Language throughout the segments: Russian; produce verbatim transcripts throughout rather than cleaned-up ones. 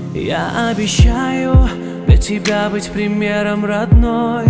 Я обещаю для тебя быть примером, родной.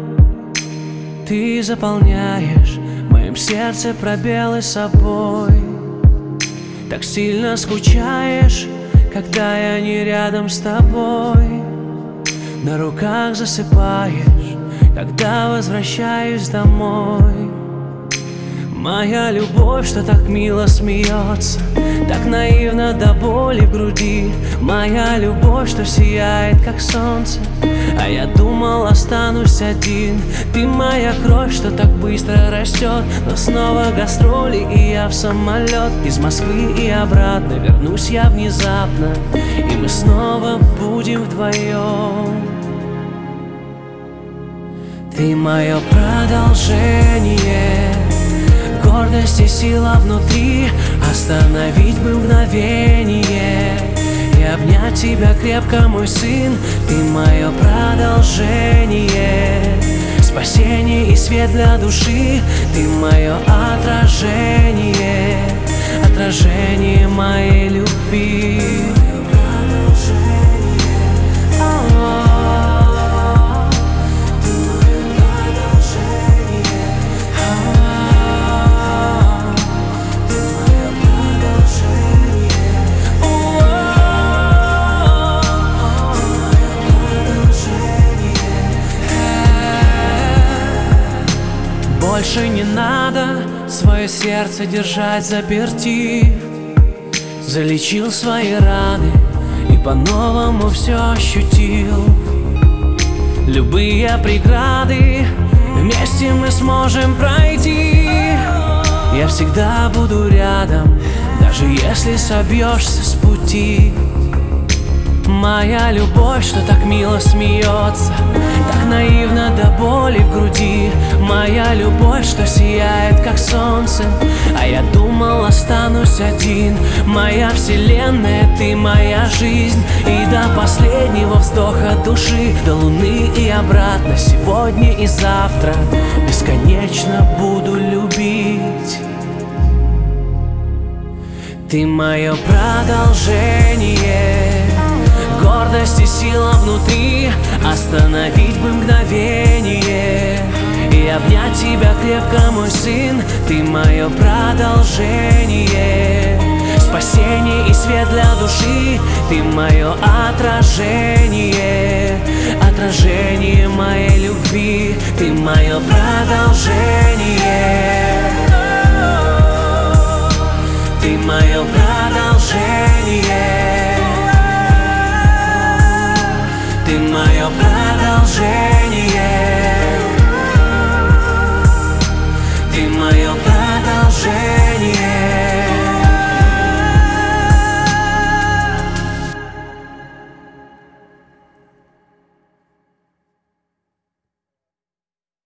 Ты заполняешь в моем сердце пробелы собой. Так сильно скучаешь, когда я не рядом с тобой. На руках засыпаешь, когда возвращаюсь домой. Моя любовь, что так мило смеется, так наивно до боли в груди. Моя любовь, что сияет, как солнце, а я думал, останусь один. Ты моя кровь, что так быстро растет, но снова гастроли, и я в самолет. Из Москвы и обратно вернусь я внезапно, и мы снова будем вдвоем. Ты мое продолжение, гордость и сила внутри. Остановить бы мгновение и обнять тебя крепко, мой сын. Ты мое продолжение, спасение и свет для души. Ты мое отражение, отражение моей любви. Больше не надо свое сердце держать заперти. Залечил свои раны и по-новому все ощутил. Любые преграды вместе мы сможем пройти. Я всегда буду рядом, даже если собьешься с пути. Моя любовь, что так мило смеется, так наивно до боли в груди. Моя любовь, что сияет, как солнце, а я думал, останусь один. Моя вселенная, ты моя жизнь, и до последнего вздоха души, до луны и обратно, сегодня и завтра бесконечно буду любить. Ты мое продолжение, гордость и сила внутри. Остановить бы мгновение и обнять тебя крепко, мой сын. Ты мое продолжение, спасение и свет для души. Ты мое отражение, отражение моей любви. Ты мое продолжение, ты мое продолжение, ты мое продолжение.